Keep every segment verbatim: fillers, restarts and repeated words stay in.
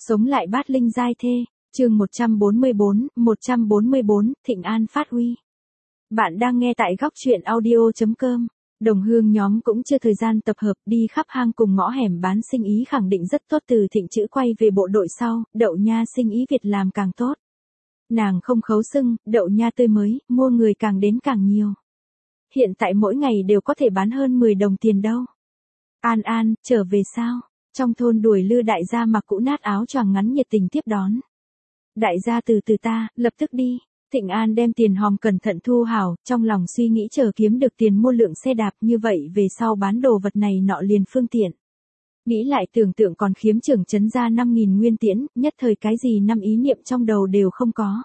Sống lại bát linh giai thê, chương một trăm bốn mươi bốn, một trăm bốn mươi bốn, Thịnh An phát huy. Bạn đang nghe tại góc truyện audio chấm com. Đồng hương nhóm cũng chưa thời gian tập hợp, đi khắp hang cùng ngõ hẻm bán sinh ý khẳng định rất tốt. Từ Thịnh chữ quay về bộ đội sau, đậu nha sinh ý Việt làm càng tốt. Nàng không khấu sưng, đậu nha tươi mới, mua người càng đến càng nhiều. Hiện tại mỗi ngày đều có thể bán hơn mười đồng tiền đâu. An An, trở về sao? Trong thôn đuổi Lư đại gia mặc cũ nát áo choàng ngắn nhiệt tình tiếp đón. Đại gia từ từ ta, lập tức đi. Thịnh An đem tiền hòm cẩn thận thu hảo, trong lòng suy nghĩ chờ kiếm được tiền mua lượng xe đạp, như vậy về sau bán đồ vật này nọ liền phương tiện. Nghĩ lại tưởng tượng còn khiếm trưởng trấn ra năm nghìn nguyên tiễn, nhất thời cái gì năm ý niệm trong đầu đều không có.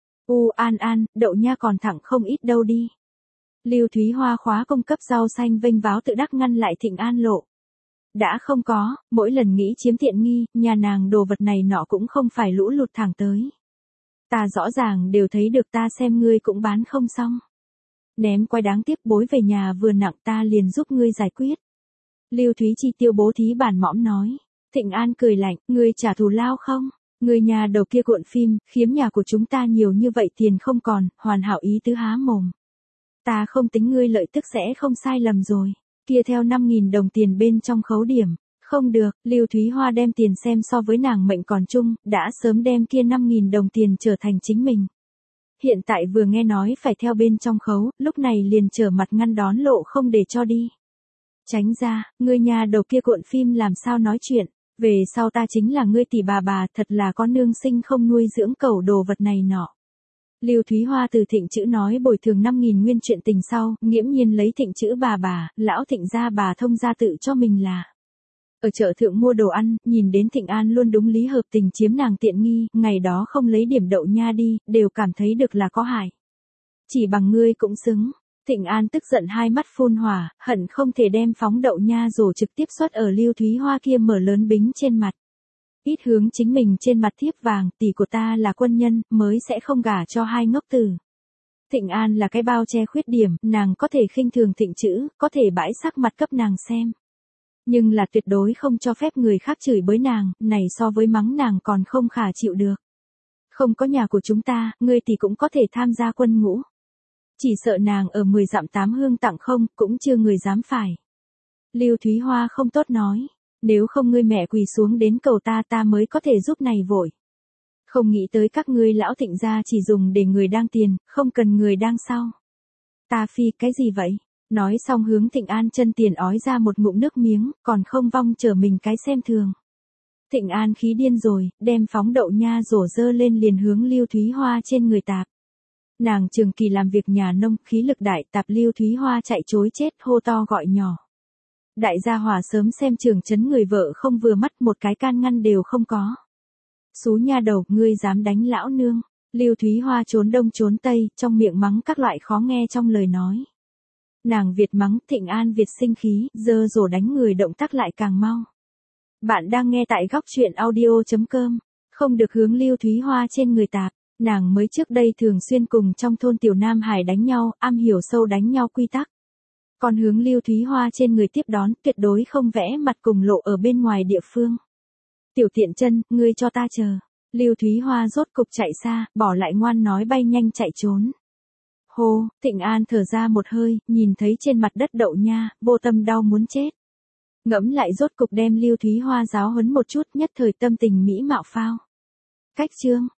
U An An, đậu nha còn thẳng không ít đâu đi. Lưu Thúy Hoa khóa công cấp rau xanh vênh váo tự đắc ngăn lại Thịnh An lộ. Đã không có, mỗi lần nghĩ chiếm tiện nghi, nhà nàng đồ vật này nọ cũng không phải lũ lụt thẳng tới. Ta rõ ràng đều thấy được, ta xem ngươi cũng bán không xong. Ném quay đáng tiếc, bối về nhà vừa nặng ta liền giúp ngươi giải quyết. Lưu Thúy Chi tiêu bố thí bản mõm nói. Thịnh An cười lạnh, ngươi trả thù lao không? Ngươi nhà đầu kia cuộn phim, khiếm nhà của chúng ta nhiều như vậy tiền không còn, hoàn hảo ý tứ há mồm. Ta không tính ngươi lợi tức sẽ không sai lầm rồi. Kia theo năm nghìn đồng tiền bên trong khấu điểm. Không được, Lưu Thúy Hoa đem tiền xem so với nàng mệnh còn chung, đã sớm đem kia năm nghìn đồng tiền trở thành chính mình. Hiện tại vừa nghe nói phải theo bên trong khấu, lúc này liền trở mặt ngăn đón lộ không để cho đi. Tránh ra, ngươi nhà đầu kia cuộn phim làm sao nói chuyện, về sau ta chính là ngươi tỷ bà bà, thật là có nương sinh không nuôi dưỡng cẩu đồ vật này nọ. Lưu Thúy Hoa từ Thịnh chữ nói bồi thường năm nghìn nguyên chuyện tình sau, nghiễm nhiên lấy Thịnh chữ bà bà, lão Thịnh gia bà thông gia tự cho mình là. Ở chợ thượng mua đồ ăn, nhìn đến Thịnh An luôn đúng lý hợp tình chiếm nàng tiện nghi, ngày đó không lấy điểm đậu nha đi, đều cảm thấy được là có hại. Chỉ bằng ngươi cũng xứng. Thịnh An tức giận hai mắt phun hỏa, hận không thể đem phóng đậu nha rổ trực tiếp xuất ở Lưu Thúy Hoa kia mở lớn bính trên mặt. Ít hướng chính mình trên mặt thiếp vàng, tỷ của ta là quân nhân, mới sẽ không gả cho hai ngốc tử. Thịnh An là cái bao che khuyết điểm, nàng có thể khinh thường Thịnh chữ, có thể bãi sắc mặt cấp nàng xem. Nhưng là tuyệt đối không cho phép người khác chửi bới nàng, này so với mắng nàng còn không khả chịu được. Không có nhà của chúng ta, ngươi thì cũng có thể tham gia quân ngũ. Chỉ sợ nàng ở mười dặm tám hương tặng không, cũng chưa người dám phải. Lưu Thúy Hoa không tốt nói, nếu không ngươi mẹ quỳ xuống đến cầu ta ta mới có thể giúp này vội. Không nghĩ tới các ngươi lão Thịnh gia chỉ dùng để người đang tiền, không cần người đang sau. Ta phi cái gì vậy? Nói xong hướng Thịnh An chân tiền ói ra một ngụm nước miếng, còn không vong trở mình cái xem thường. Thịnh An khí điên rồi, đem phóng đậu nha rổ dơ lên liền hướng Lưu Thúy Hoa trên người tạp. Nàng trường kỳ làm việc nhà nông, khí lực đại, tạp Lưu Thúy Hoa chạy chối chết, hô to gọi nhỏ. Đại gia hỏa sớm xem trường chấn người vợ không vừa mắt, một cái can ngăn đều không có. Xú nha đầu, ngươi dám đánh lão nương. Lưu Thúy Hoa trốn đông trốn tây, trong miệng mắng các loại khó nghe trong lời nói. Nàng Việt mắng, Thịnh An Việt sinh khí, dơ rổ đánh người động tác lại càng mau. Bạn đang nghe tại góc truyện audio chấm com, không được hướng Lưu Thúy Hoa trên người tạp. Nàng mới trước đây thường xuyên cùng trong thôn Tiểu Nam Hải đánh nhau, am hiểu sâu đánh nhau quy tắc. Còn hướng Lưu Thúy Hoa trên người tiếp đón, tuyệt đối không vẽ mặt cùng lộ ở bên ngoài địa phương. Tiểu tiện chân, ngươi cho ta chờ. Lưu Thúy Hoa rốt cục chạy xa, bỏ lại ngoan nói bay nhanh chạy trốn. Hô, Thịnh An thở ra một hơi, nhìn thấy trên mặt đất đậu nha, vô tâm đau muốn chết. Ngẫm lại rốt cục đem Lưu Thúy Hoa giáo huấn một chút, nhất thời tâm tình mỹ mạo phao. Cách chương.